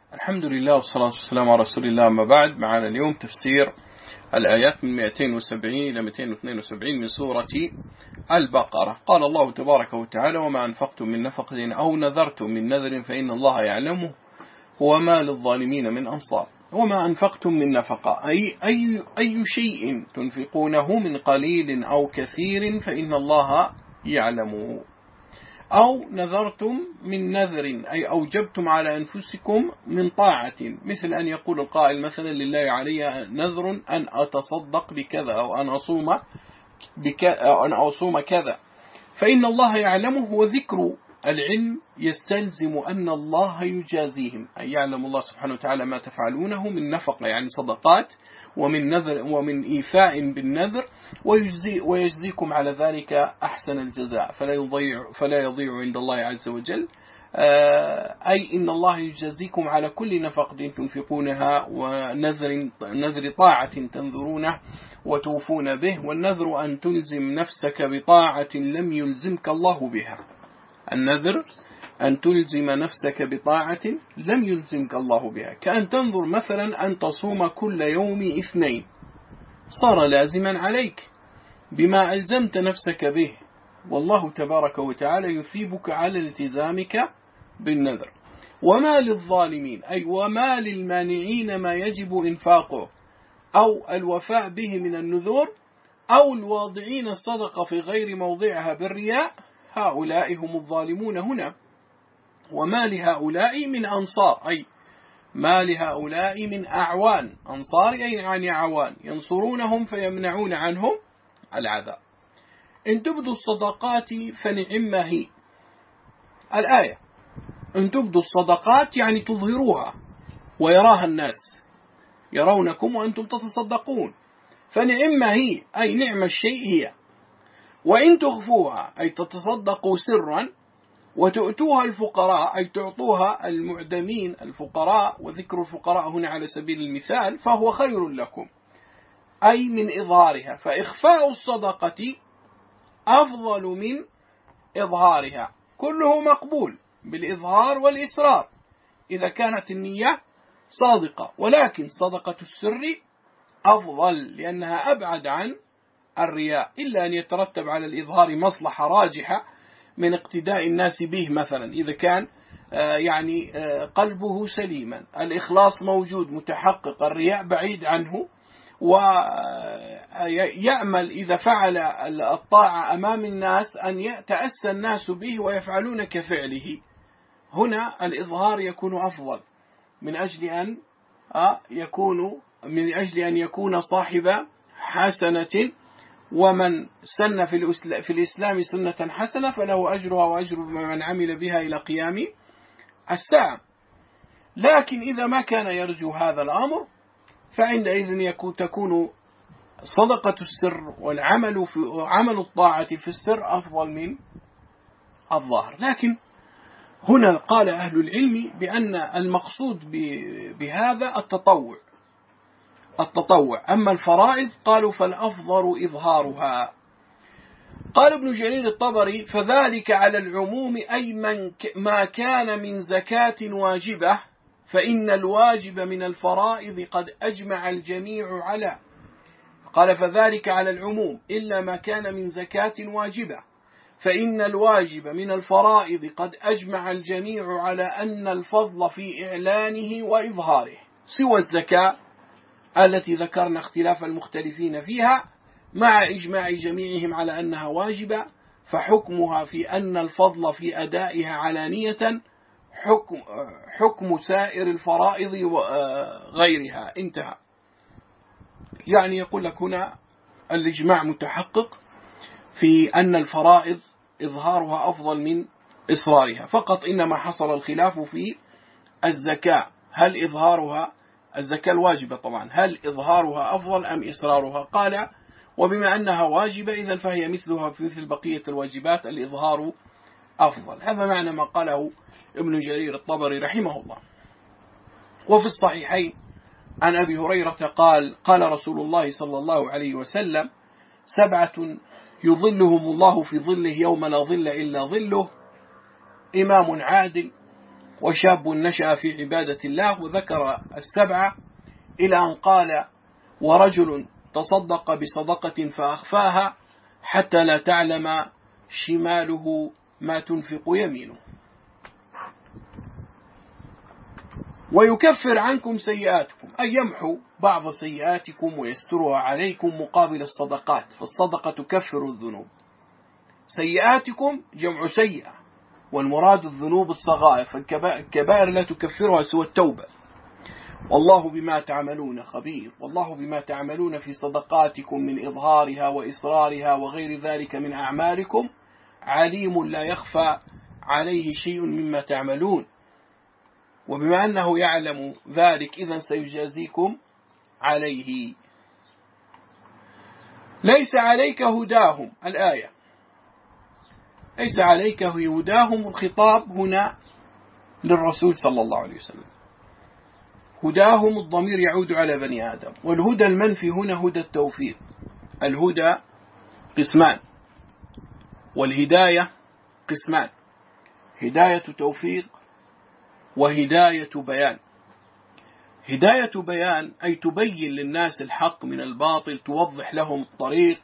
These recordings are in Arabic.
الحمد لله والصلاة والسلام على رسول الله. أما بعد، معنا اليوم تفسير الآيات من 270 إلى 272 من سورة البقرة. قال الله تبارك وتعالى: وما أنفقتم من نفقة أو نذرتم من نذر فإن الله يعلمه وما للظالمين من أنصار. وما أنفقتم من نفقة أي شيء تنفقونه من قليل أو كثير فإن الله يعلمه. أو نذرتم من نذر أي أوجبتم على أنفسكم من طاعة، مثل أن يقول القائل مثلا: لله علي نذر أن أتصدق بكذا أو أن أصوم كذا، فإن الله يعلمه. وذكر العلم يستلزم أن الله يجازيهم، أي يعلم الله سبحانه وتعالى ما تفعلونه من نفقة يعني صدقات ومن نذر ومن إيفاء بالنذر، ويجزيكم على ذلك أحسن الجزاء فلا يضيع عند الله عز وجل. أي إن الله يجزيكم على كل نفقة تنفقونها ونذر طاعة تنذرونه وتوفون به. والنذر أن تلزم نفسك بطاعة لم يلزمك الله بها. النذر أن تلزم نفسك بطاعة لم يلزمك الله بها، كأن تنظر مثلا أن تصوم كل يوم اثنين، صار لازما عليك بما ألزمت نفسك به، والله تبارك وتعالى يثيبك على التزامك بالنذر. وما للظالمين أي وما للمانعين ما يجب إنفاقه أو الوفاء به من النذور، أو الواضعين الصدقة في غير موضعها بالرياء، هؤلاء هم الظالمون هنا. وما لهؤلاء من أنصار أي ما لهؤلاء من أعوان، أنصار أي يعني أعوان ينصرونهم فيمنعون عنهم العذاب. إن تبدوا الصدقات فنعما هي. الآية: إن تبدوا الصدقات يعني تظهروها ويراها الناس، يرونكم وأنتم تتصدقون، فنعما هي أي نعم الشيء هي. وإن تخفوها أي تتصدقوا سرا وتؤتوها الفقراء أي تعطوها المعدمين الفقراء، وذكر الفقراء هنا على سبيل المثال، فهو خير لكم أي من إظهارها. فإخفاء الصدقة أفضل من إظهارها، كله مقبول بالإظهار والإسرار إذا كانت النية صادقة، ولكن صدقة السر أفضل لأنها أبعد عن الرياء، إلا أن يترتب على الإظهار مصلحة راجحة من اقتداء الناس به، مثلا إذا كان قلبه سليما، الإخلاص موجود متحقق، الرياء بعيد عنه، ويأمل إذا فعل الطاعة أمام الناس أن يتأسى الناس به ويفعلون كفعله. هنا الإظهار يكون أفضل من أجل أن يكون صاحب حسنة، ومن سن في الإسلام سنة حسنة فله أجرها وأجر من عمل بها إلى قيام الساعة. لكن إذا ما كان يرجو هذا الأمر فعندئذ تكون صدقة السر عمل الطاعة في السر أفضل من الظاهر. لكن هنا قال أهل العلم بأن المقصود بهذا التطوع، أما الفرائض قالوا فالأفضل إظهارها. قال ابن جرير الطبري: فذلك على العموم أي ما كان من زكاة واجبة، فإن الواجب من الفرائض قد أجمع الجميع على. قال: فذلك على العموم إلا ما كان من زكاة واجبة، فإن الواجب من الفرائض قد أجمع الجميع على أن الفضل في إعلانه وإظهاره، سوى الزكاة التي ذكرنا اختلاف المختلفين فيها، مع إجماع جميعهم على أنها واجبة، فحكمها في أن الفضل في أدائها علانية حكم سائر الفرائض وغيرها. انتهى. يعني يقول لك هنا الإجماع متحقق في أن الفرائض إظهارها أفضل من إصرارها، فقط إنما حصل الخلاف في الزكاة، هل إظهارها الزكاة الواجبة طبعا هل إظهارها أفضل أم إصرارها؟ قال: وبما أنها واجبة إذن فهي مثلها في مثل بقية الواجبات، الإظهار أفضل. هذا معنى ما قاله ابن جرير الطبري رحمه الله. وفي الصحيحين عن أبي هريرة قال رسول الله صلى الله عليه وسلم: 7 يظلهم الله في ظله يوم لا ظل إلا ظله: إمام عادل وشاب نشأ في عبادة الله، وذكر السبعة إلى أن قال: ورجل تصدق بصدقة فأخفاها حتى لا تعلم شماله ما تنفق يمينه. ويكفر عنكم سيئاتكم، أي يمحو بعض سيئاتكم ويسترها عليكم مقابل الصدقات، فالصدقة تكفر الذنوب. سيئاتكم جمع سيئة، والمراد الذنوب الصغائر، فالكبائر لا تكفرها سوى التوبة. والله بما تعملون خبير، والله بما تعملون في صدقاتكم من إظهارها وإصرارها وغير ذلك من أعمالكم عليم لا يخفى عليه شيء مما تعملون. وبما أنه يعلم ذلك إذن سيجازيكم عليه. ليس عليك هداهم، الآية ليس عليك هداهم، الخطاب هنا للرسول صلى الله عليه وسلم. هداهم الضمير يعود على بني آدم، والهدى المنفي هنا هدى التوفيق. الهدى قسمان، والهداية قسمان: هداية توفيق وهداية بيان. هداية بيان أي تبين للناس الحق من الباطل، توضح لهم الطريق،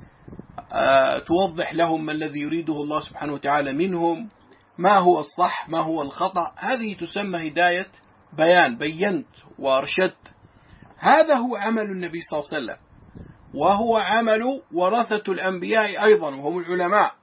توضح لهم ما الذي يريده الله سبحانه وتعالى منهم، ما هو الصح ما هو الخطأ. هذه تسمى هداية بيان، بينت وأرشدت. هذا هو عمل النبي صلى الله عليه وسلم، وهو عمل ورثة الأنبياء أيضا وهم العلماء.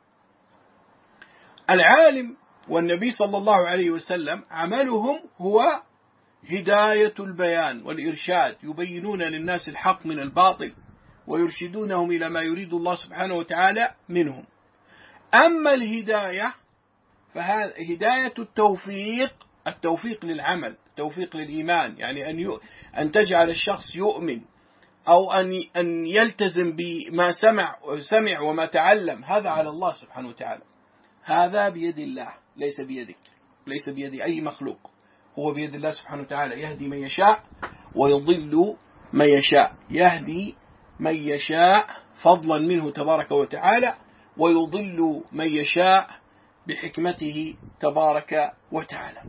العالم والنبي صلى الله عليه وسلم عملهم هو هداية البيان والإرشاد، يبينون للناس الحق من الباطل ويرشدونهم إلى ما يريد الله سبحانه وتعالى منهم. أما الهداية فهداية التوفيق، التوفيق للعمل، التوفيق للإيمان، يعني أن تجعل الشخص يؤمن أو أن يلتزم بما سمع وما تعلم، هذا على الله سبحانه وتعالى. هذا بيد الله، ليس بيدك، ليس بيد أي مخلوق، هو بيد الله سبحانه وتعالى. يهدي من يشاء ويضل من يشاء، يهدي من يشاء فضلا منه تبارك وتعالى، ويضل من يشاء بحكمته تبارك وتعالى.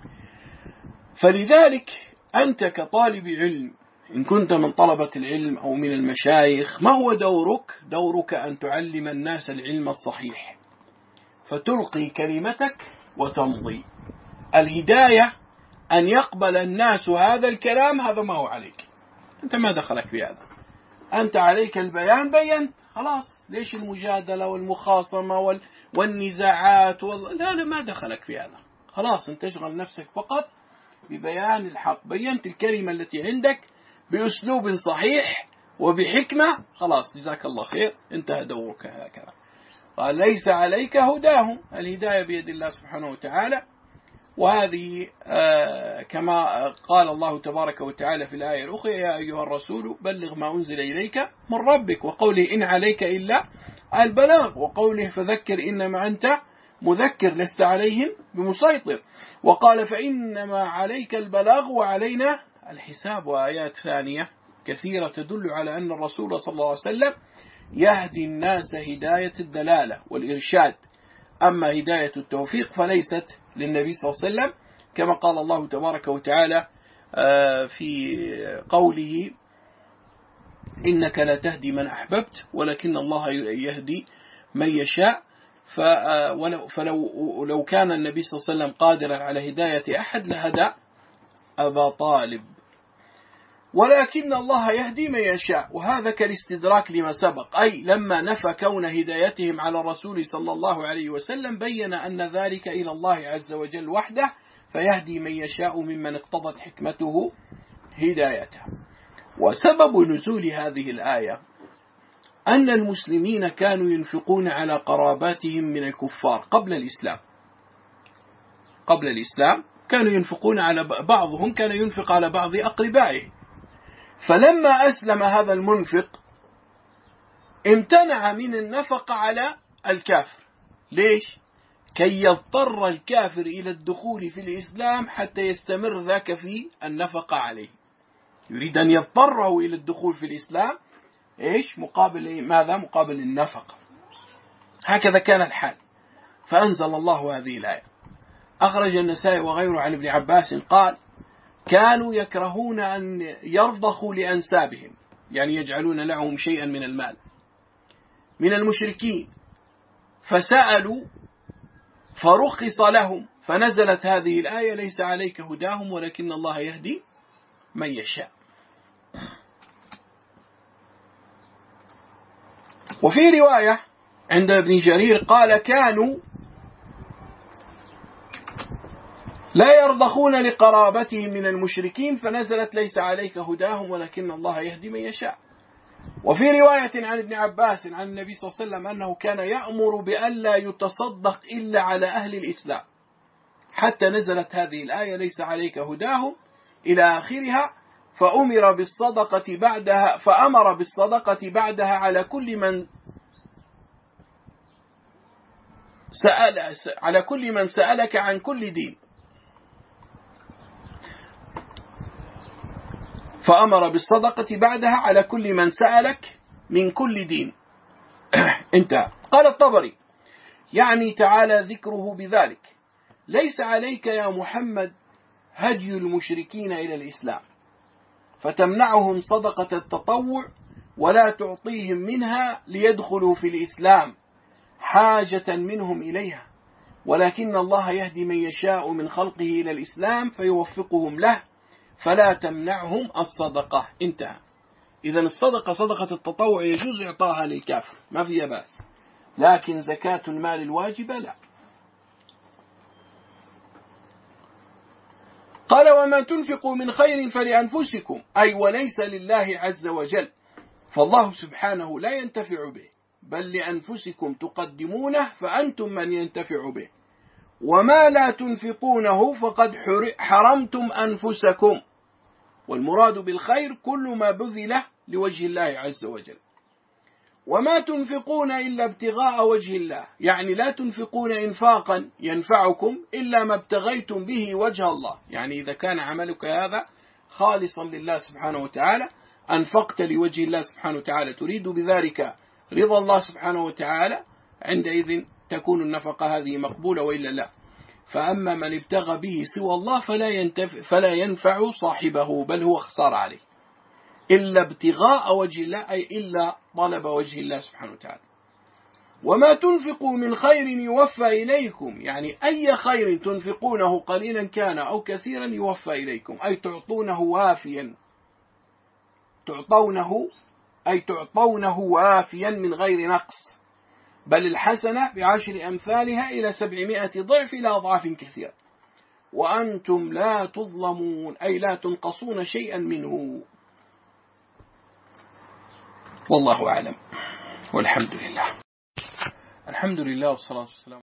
فلذلك أنت كطالب علم، إن كنت من طلبة العلم أو من المشايخ، ما هو دورك؟ دورك أن تعلم الناس العلم الصحيح، فتلقي كلمتك وتمضي. الهداية أن يقبل الناس هذا الكلام، هذا ما هو عليك، أنت ما دخلك في هذا، أنت عليك البيان، بينت خلاص. ليش المجادلة والمخاصمة والنزاعات لا ما دخلك في هذا، خلاص أنت تشغل نفسك فقط ببيان الحق. بينت الكلمة التي عندك بأسلوب صحيح وبحكمة، خلاص جزاك الله خير، انتهى دورك هكذا. قال: ليس عليك هداهم، الهداية بيد الله سبحانه وتعالى. وهذه كما قال الله تبارك وتعالى في الآية الأخرى: يا أيها الرسول بلغ ما أنزل إليك من ربك، وقوله: إن عليك إلا البلاغ، وقوله: فذكر إنما أنت مذكر لست عليهم بمسيطر، وقال: فإنما عليك البلاغ وعلينا الحساب. وآيات ثانية كثيرة تدل على أن الرسول صلى الله عليه وسلم يهدي الناس هداية الدلالة والإرشاد. أما هداية التوفيق فليست للنبي صلى الله عليه وسلم، كما قال الله تبارك وتعالى في قوله: إنك لا تهدي من أحببت ولكن الله يهدي من يشاء. فلو كان النبي صلى الله عليه وسلم قادرا على هداية أحد لهدى أبا طالب، ولكن الله يهدي من يشاء. وهذا كالاستدراك لما سبق، أي لما نفى كون هدايتهم على الرسول صلى الله عليه وسلم بين أن ذلك إلى الله عز وجل وحده، فيهدي من يشاء ممن اقتضت حكمته هدايته. وسبب نزول هذه الآية أن المسلمين كانوا ينفقون على قراباتهم من الكفار قبل الإسلام. قبل الإسلام كانوا ينفقون على بعضهم، كان ينفق على بعض أقربائه. فلما أسلم هذا المنفق امتنع من النفقة على الكافر. ليش؟ كي يضطر الكافر إلى الدخول في الإسلام حتى يستمر ذاك في النفقة عليه. يريد أن يضطره إلى الدخول في الإسلام، إيش؟ مقابل ماذا؟ مقابل النفقة. هكذا كان الحال. فأنزل الله هذه الآية: أخرج النسائي وغيره عن ابن عباس قال كانوا يكرهون أن يرضخوا لأنسابهم، يعني يجعلون لهم شيئا من المال من المشركين، فسألوا فرخص لهم، فنزلت هذه الآية ليس عليك هداهم ولكن الله يهدي من يشاء. وفي رواية عند ابن جرير قال كانوا لا يرضخون لقرابتهم من المشركين، فنزلت ليس عليك هداهم ولكن الله يهدي من يشاء. وفي رواية عن ابن عباس عن النبي صلى الله عليه وسلم أنه كان يأمر بألا يتصدق إلا على أهل الإسلام، حتى نزلت هذه الآية ليس عليك هداهم إلى آخرها، فأمر بالصدقة بعدها على كل من سألك عن كل دين، فأمر بالصدقة بعدها على كل من سألك من كل دين. انتهى. قال الطبري يعني تعالى ذكره بذلك ليس عليك يا محمد هدي المشركين إلى الإسلام، فتمنعهم صدقة التطوع ولا تعطيهم منها ليدخلوا في الإسلام حاجة منهم إليها، ولكن الله يهدي من يشاء من خلقه إلى الإسلام فيوفقهم له، فلا تمنعهم الصدقة. انتهى. إذن الصدقة صدقة التطوع يجوز إعطاها للكافر ما فيها بأس، لكن زكاة المال الواجبة لا. قال وما تنفقوا من خير فلأنفسكم، أي وليس لله عز وجل، فالله سبحانه لا ينتفع به، بل لأنفسكم تقدمونه فأنتم من ينتفع به، وما لا تنفقونه فقد حرمتم أنفسكم، والمراد بالخير كل ما بذل لوجه الله عز وجل. وما تنفقون إلا ابتغاء وجه الله، يعني لا تنفقون إنفاقا ينفعكم إلا ما ابتغيتم به وجه الله، يعني إذا كان عملك هذا خالصا لله سبحانه وتعالى، أنفقت لوجه الله سبحانه وتعالى تريد بذلك رضا الله سبحانه وتعالى، عندئذ تكون النفقة هذه مقبولة، وإلا لا. فأما من ابتغى به سوى الله فلا ينفع صاحبه، بل هو خسار عليه، إلا ابتغاء وجه الله، أي إلا طلب وجه الله سبحانه وتعالى. وما تنفقوا من خير يوفى إليكم، يعني أي خير تنفقونه قليلا كان أو كثيرا يوفى إليكم، أي تعطونه وافيا، تعطونه وافيا من غير نقص، بل الحسنة ب10 أمثالها إلى 700 ضعف إلى أضعاف كثيرة، وأنتم لا تظلمون، أي لا تنقصون شيئا منه. والله أعلم والحمد لله. الحمد لله والصلاة والسلام